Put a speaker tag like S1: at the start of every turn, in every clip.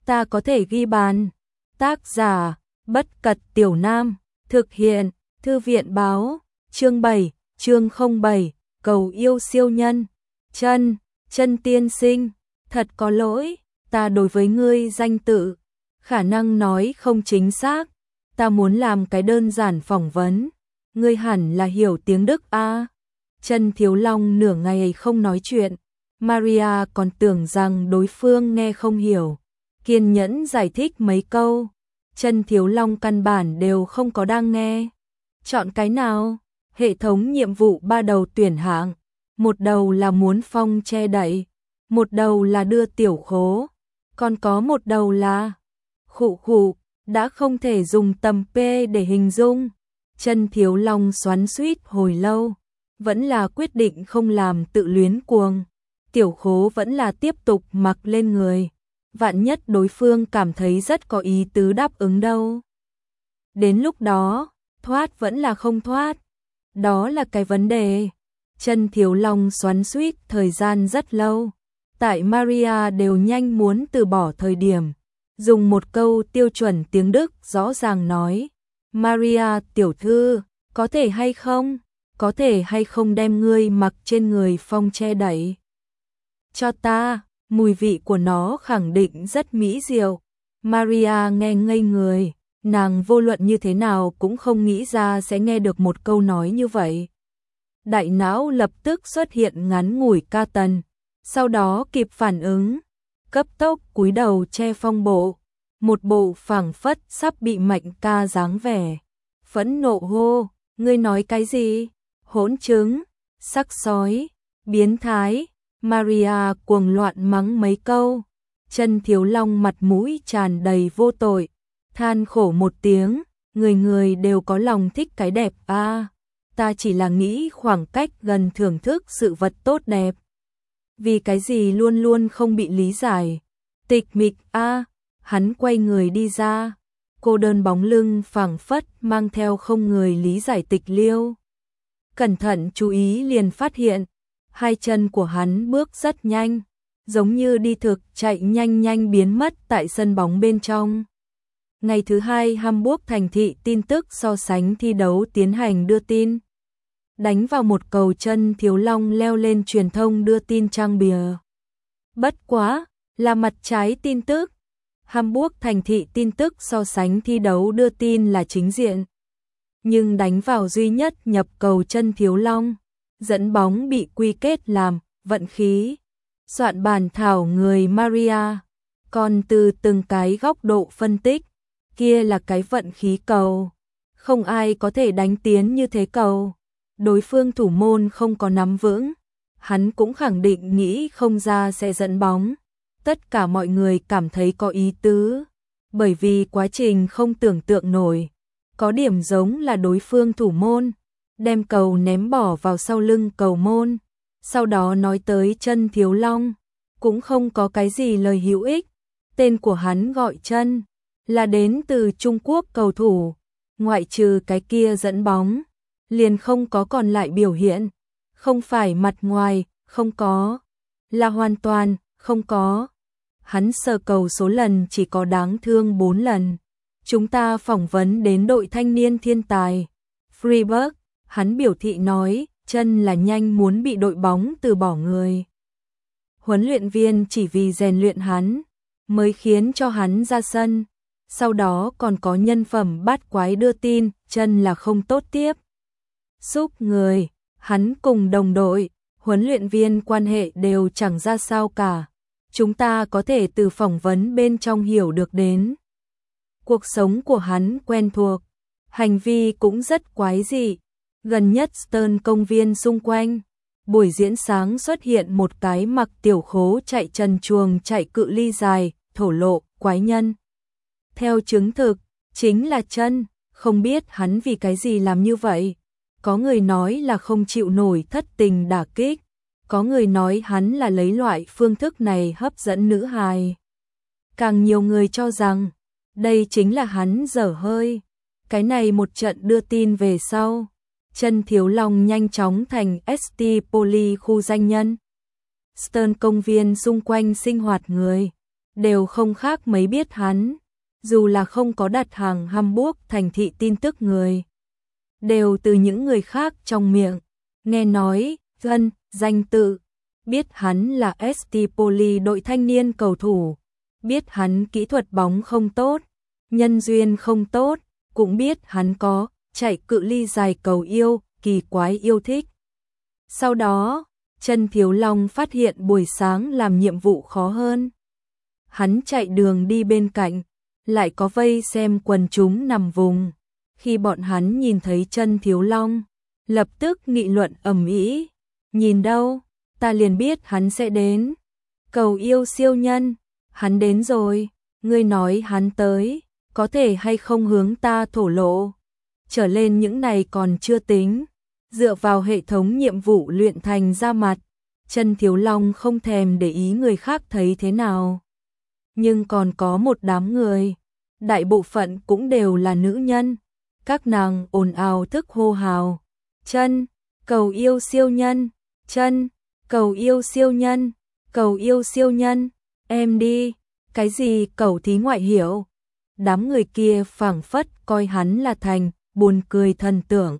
S1: ta có thể ghi bàn. Tác giả, Bất Cật Tiểu Nam, thực hiện, Thư viện báo, chương 7, chương 07, cầu yêu siêu nhân. Chân tiên sinh, thật có lỗi, ta đối với ngươi danh tự, khả năng nói không chính xác, ta muốn làm cái đơn giản phỏng vấn, ngươi hẳn là hiểu tiếng Đức a. Chân Thiếu Long nửa ngày không nói chuyện, Maria còn tưởng rằng đối phương nghe không hiểu, kiên nhẫn giải thích mấy câu, Chân Thiếu Long căn bản đều không có đang nghe. Chọn cái nào? Hệ thống nhiệm vụ 3 đầu tuyển hạng, một đầu là muốn phong che đậy, một đầu là đưa tiểu khố, còn có một đầu là khụ, đã không thể dùng tầm P để hình dung. Chân Thiếu Long xoắn xuýt hồi lâu, vẫn là quyết định không làm tự luyến cuồng. Tiểu khố vẫn là tiếp tục mặc lên người, vạn nhất đối phương cảm thấy rất có ý tứ đáp ứng đâu. Đến lúc đó, thoát vẫn là không thoát, đó là cái vấn đề. Chân Thiếu Long xoắn xuýt thời gian rất lâu, tại Maria đều nhanh muốn từ bỏ thời điểm, dùng một câu tiêu chuẩn tiếng Đức rõ ràng nói, Maria tiểu thư, có thể hay không đem ngươi mặc trên người phong che đậy cho ta, mùi vị của nó khẳng định rất mỹ diệu. Maria nghe ngây người, nàng vô luận như thế nào cũng không nghĩ ra sẽ nghe được một câu nói như vậy. Đại não lập tức xuất hiện ngắn ngủi ca tần, sau đó kịp phản ứng, cấp tốc cúi đầu che phong bộ, một bộ phảng phất sắp bị Mạnh ca dáng vẻ. Phẫn nộ hô, ngươi nói cái gì? Hỗn trứng, sắc sói, biến thái. Maria cuồng loạn mắng mấy câu. Chân Thiếu Long mặt mũi tràn đầy vô tội, than khổ một tiếng, người đều có lòng thích cái đẹp a, ta chỉ là nghĩ khoảng cách gần thưởng thức sự vật tốt đẹp. Vì cái gì luôn luôn không bị lý giải. Tịch mịch a, hắn quay người đi ra, cô đơn bóng lưng phảng phất mang theo không người lý giải tịch liêu. Cẩn thận chú ý liền phát hiện, hai chân của hắn bước rất nhanh, giống như đi thực chạy nhanh biến mất tại sân bóng bên trong. Ngày thứ hai Hamburg thành thị tin tức so sánh thi đấu tiến hành đưa tin. Đánh vào một cầu Chân Thiếu Long leo lên truyền thông đưa tin trang bìa. Bất quá, là mặt trái tin tức. Hamburg thành thị tin tức so sánh thi đấu đưa tin là chính diện. Nhưng đánh vào duy nhất nhập cầu Chân Thiếu Long, dẫn bóng bị quy kết làm vận khí. Soạn bản thảo người Maria, còn từ từng cái góc độ phân tích, kia là cái vận khí cầu. Không ai có thể đánh tiến như thế cầu. Đối phương thủ môn không có nắm vững, hắn cũng khẳng định nghĩ không ra sẽ dẫn bóng. Tất cả mọi người cảm thấy có ý tứ, bởi vì quá trình không tưởng tượng nổi. Có điểm giống là đối phương thủ môn, đem cầu ném bỏ vào sau lưng cầu môn, sau đó nói tới Chân Thiếu Long, cũng không có cái gì lời hữu ích. Tên của hắn gọi Chân, là đến từ Trung Quốc cầu thủ, ngoại trừ cái kia dẫn bóng, liền không có còn lại biểu hiện, không phải mặt ngoài, không có, là hoàn toàn, không có. Hắn sờ cầu số lần chỉ có đáng thương 4 lần. Chúng ta phỏng vấn đến đội thanh niên thiên tài Freiburg, hắn biểu thị nói, Chân là nhanh muốn bị đội bóng từ bỏ người. Huấn luyện viên chỉ vì rèn luyện hắn, mới khiến cho hắn ra sân. Sau đó còn có nhân phẩm bát quái đưa tin, Chân là không tốt tiếp xúc người, hắn cùng đồng đội, huấn luyện viên quan hệ đều chẳng ra sao cả. Chúng ta có thể từ phỏng vấn bên trong hiểu được đến. Cuộc sống của hắn quen thuộc, hành vi cũng rất quái dị. Gần nhất Stern công viên xung quanh, buổi diễn sáng xuất hiện một cái mặc tiểu khố chạy trần truồng chạy cự ly dài, thổ lộ, quái nhân. Theo chứng thực, chính là Chân, không biết hắn vì cái gì làm như vậy. Có người nói là không chịu nổi thất tình đả kích, có người nói hắn là lấy loại phương thức này hấp dẫn nữ hài. Càng nhiều người cho rằng, đây chính là hắn dở hơi. Cái này một trận đưa tin về sau, Chân Thiếu Long nhanh chóng thành ST Poly khu danh nhân. Stern công viên xung quanh sinh hoạt người, đều không khác mấy biết hắn, dù là không có đặt hàng Hamburg thành thị tin tức người. Đều từ những người khác trong miệng, nghe nói, danh tự, biết hắn là ST Poli đội thanh niên cầu thủ, biết hắn kỹ thuật bóng không tốt, nhân duyên không tốt, cũng biết hắn có chạy cự ly dài cầu yêu, kỳ quái yêu thích. Sau đó, Trần Thiếu Long phát hiện buổi sáng làm nhiệm vụ khó hơn. Hắn chạy đường đi bên cạnh, lại có vây xem quần chúng nằm vùng. Khi bọn hắn nhìn thấy Trần Thiếu Long, lập tức nghị luận ầm ĩ. Nhìn đâu, ta liền biết hắn sẽ đến. Cầu yêu siêu nhân, hắn đến rồi, ngươi nói hắn tới, có thể hay không hướng ta thổ lộ. Trở lên những này còn chưa tính, dựa vào hệ thống nhiệm vụ luyện thành ra mặt, Trần Thiếu Long không thèm để ý người khác thấy thế nào. Nhưng còn có một đám người, đại bộ phận cũng đều là nữ nhân, các nàng ồn ào thức hô hào. Chân, cầu yêu siêu nhân, chân, cầu yêu siêu nhân, cầu yêu siêu nhân, em đi, cái gì cầu thí ngoại hiểu. Đám người kia phảng phất coi hắn là thành, buồn cười thần tượng.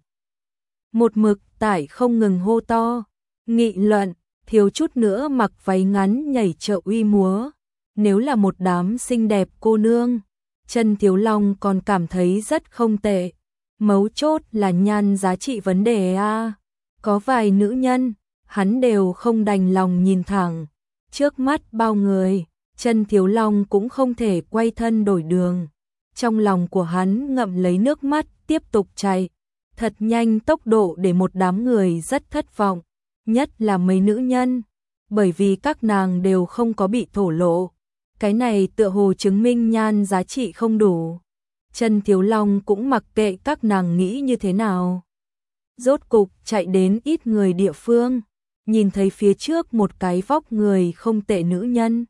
S1: Một mực tại không ngừng hô to, nghị luận, thiếu chút nữa mặc váy ngắn nhảy chợ uy múa. Nếu là một đám xinh đẹp cô nương, Trần Thiếu Long còn cảm thấy rất không tệ. Mấu chốt là nhan giá trị vấn đề a. Có vài nữ nhân, hắn đều không đành lòng nhìn thẳng. Trước mắt bao người, Trần Thiếu Long cũng không thể quay thân đổi đường. Trong lòng của hắn ngậm lấy nước mắt, tiếp tục chạy. Thật nhanh tốc độ để một đám người rất thất vọng. Nhất là mấy nữ nhân, bởi vì các nàng đều không có bị thổ lộ. Cái này tựa hồ chứng minh nhan giá trị không đủ. Trần Thiếu Long cũng mặc kệ các nàng nghĩ như thế nào. Rốt cục chạy đến ít người địa phương, nhìn thấy phía trước một cái vóc người không tệ nữ nhân.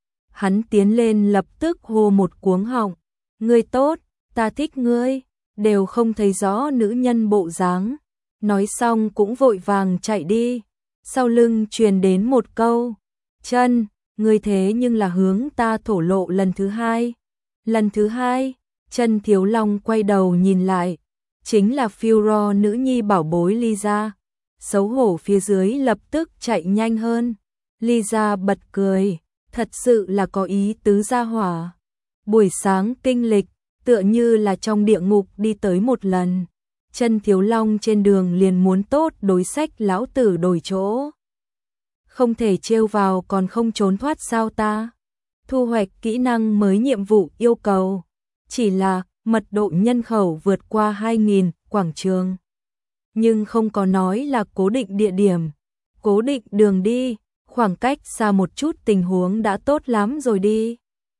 S1: Hắn tiến lên lập tức hô một cuống họng, ngươi tốt, ta thích ngươi, đều không thấy rõ nữ nhân bộ dáng. Nói xong cũng vội vàng chạy đi, sau lưng truyền đến một câu, Trần, ngươi thế nhưng là hướng ta thổ lộ lần thứ hai. Lần thứ hai, Trần Thiếu Long quay đầu nhìn lại, chính là Furor nữ nhi bảo bối Lisa. Xấu hổ phía dưới lập tức chạy nhanh hơn. Lisa bật cười, thật sự là có ý tứ gia hỏa. Buổi sáng kinh lịch, tựa như là trong địa ngục đi tới một lần. Trần Thiếu Long trên đường liền muốn tốt đối sách lão tử đổi chỗ. Không thể trêu vào còn không trốn thoát sao ta. Thu hoạch kỹ năng mới nhiệm vụ yêu cầu. Chỉ là mật độ nhân khẩu vượt qua 2.000 quảng trường. Nhưng không có nói là cố định địa điểm, cố định đường đi, khoảng cách xa một chút tình huống đã tốt lắm rồi đi.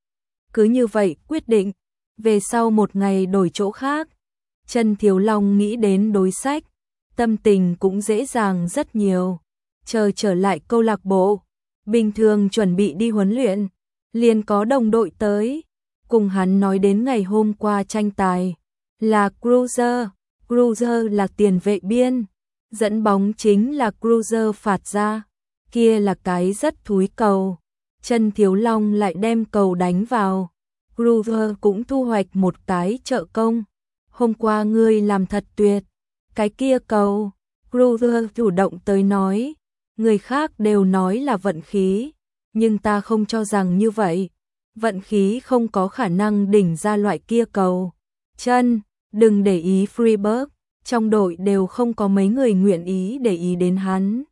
S1: Cứ như vậy quyết định, về sau một ngày đổi chỗ khác. Trần Thiếu Long nghĩ đến đối sách, tâm tình cũng dễ dàng rất nhiều. Chờ trở lại câu lạc bộ, bình thường chuẩn bị đi huấn luyện, liền có đồng đội tới, cùng hắn nói đến ngày hôm qua tranh tài, là Cruiser. Cruiser là tiền vệ biên, dẫn bóng chính là Cruiser phạt ra, kia là cái rất thúi cầu. Trần Thiếu Long lại đem cầu đánh vào, Cruiser cũng thu hoạch một cái trợ công. Hôm qua ngươi làm thật tuyệt, cái kia cầu, Cruiser chủ động tới nói, người khác đều nói là vận khí, nhưng ta không cho rằng như vậy, vận khí không có khả năng đỉnh ra loại kia cầu. Chân, đừng để ý Freeberg, trong đội đều không có mấy người nguyện ý để ý đến hắn.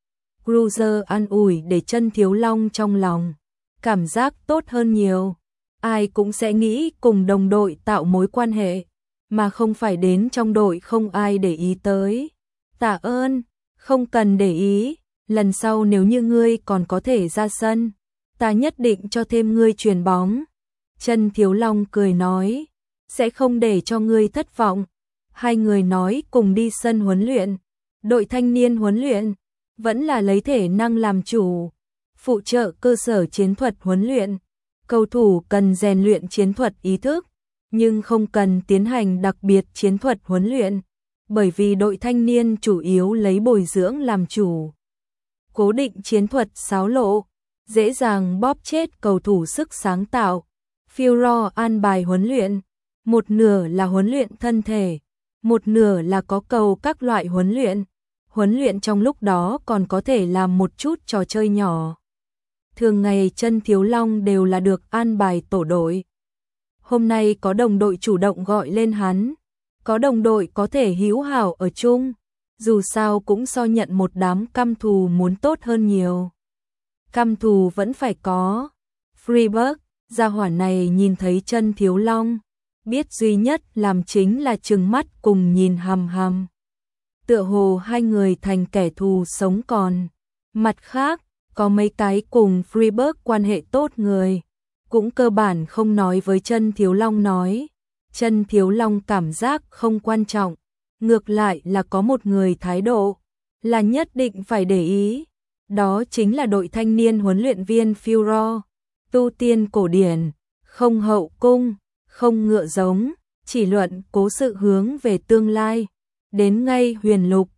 S1: Cruiser an ủi để Trần Thiếu Long trong lòng cảm giác tốt hơn nhiều. Ai cũng sẽ nghĩ cùng đồng đội tạo mối quan hệ, mà không phải đến trong đội không ai để ý tới. Tạ ơn, không cần để ý, lần sau nếu như ngươi còn có thể ra sân, ta nhất định cho thêm ngươi chuyền bóng. Trần Thiếu Long cười nói, sẽ không để cho ngươi thất vọng. Hai người nói cùng đi sân huấn luyện, đội thanh niên huấn luyện, vẫn là lấy thể năng làm chủ, phụ trợ cơ sở chiến thuật huấn luyện. Cầu thủ cần rèn luyện chiến thuật ý thức, nhưng không cần tiến hành đặc biệt chiến thuật huấn luyện, bởi vì đội thanh niên chủ yếu lấy bồi dưỡng làm chủ. Cố định chiến thuật xáo lộ, dễ dàng bóp chết cầu thủ sức sáng tạo. Führer an bài huấn luyện, một nửa là huấn luyện thân thể, một nửa là có cầu các loại huấn luyện. Huấn luyện trong lúc đó còn có thể làm một chút trò chơi nhỏ. Thường ngày Chân Thiếu Long đều là được an bài tổ đội. Hôm nay có đồng đội chủ động gọi lên hắn, có đồng đội có thể hữu hảo ở chung, dù sao cũng so nhận một đám căm thù muốn tốt hơn nhiều. Căm thù vẫn phải có. Freiburg, gia hỏa này nhìn thấy Chân Thiếu Long, biết duy nhất làm chính là trừng mắt cùng nhìn hằm hằm. Tựa hồ hai người thành kẻ thù sống còn. Mặt khác, có mấy cái cùng Freiburg quan hệ tốt người, cũng cơ bản không nói với Chân Thiếu Long nói. Chân Thiếu Long cảm giác không quan trọng, ngược lại là có một người thái độ là nhất định phải để ý. Đó chính là đội thanh niên huấn luyện viên Führer, tu tiên cổ điển, không hậu cung, không ngựa giống, chỉ luận cố sự hướng về tương lai. Đến ngay huyền lục,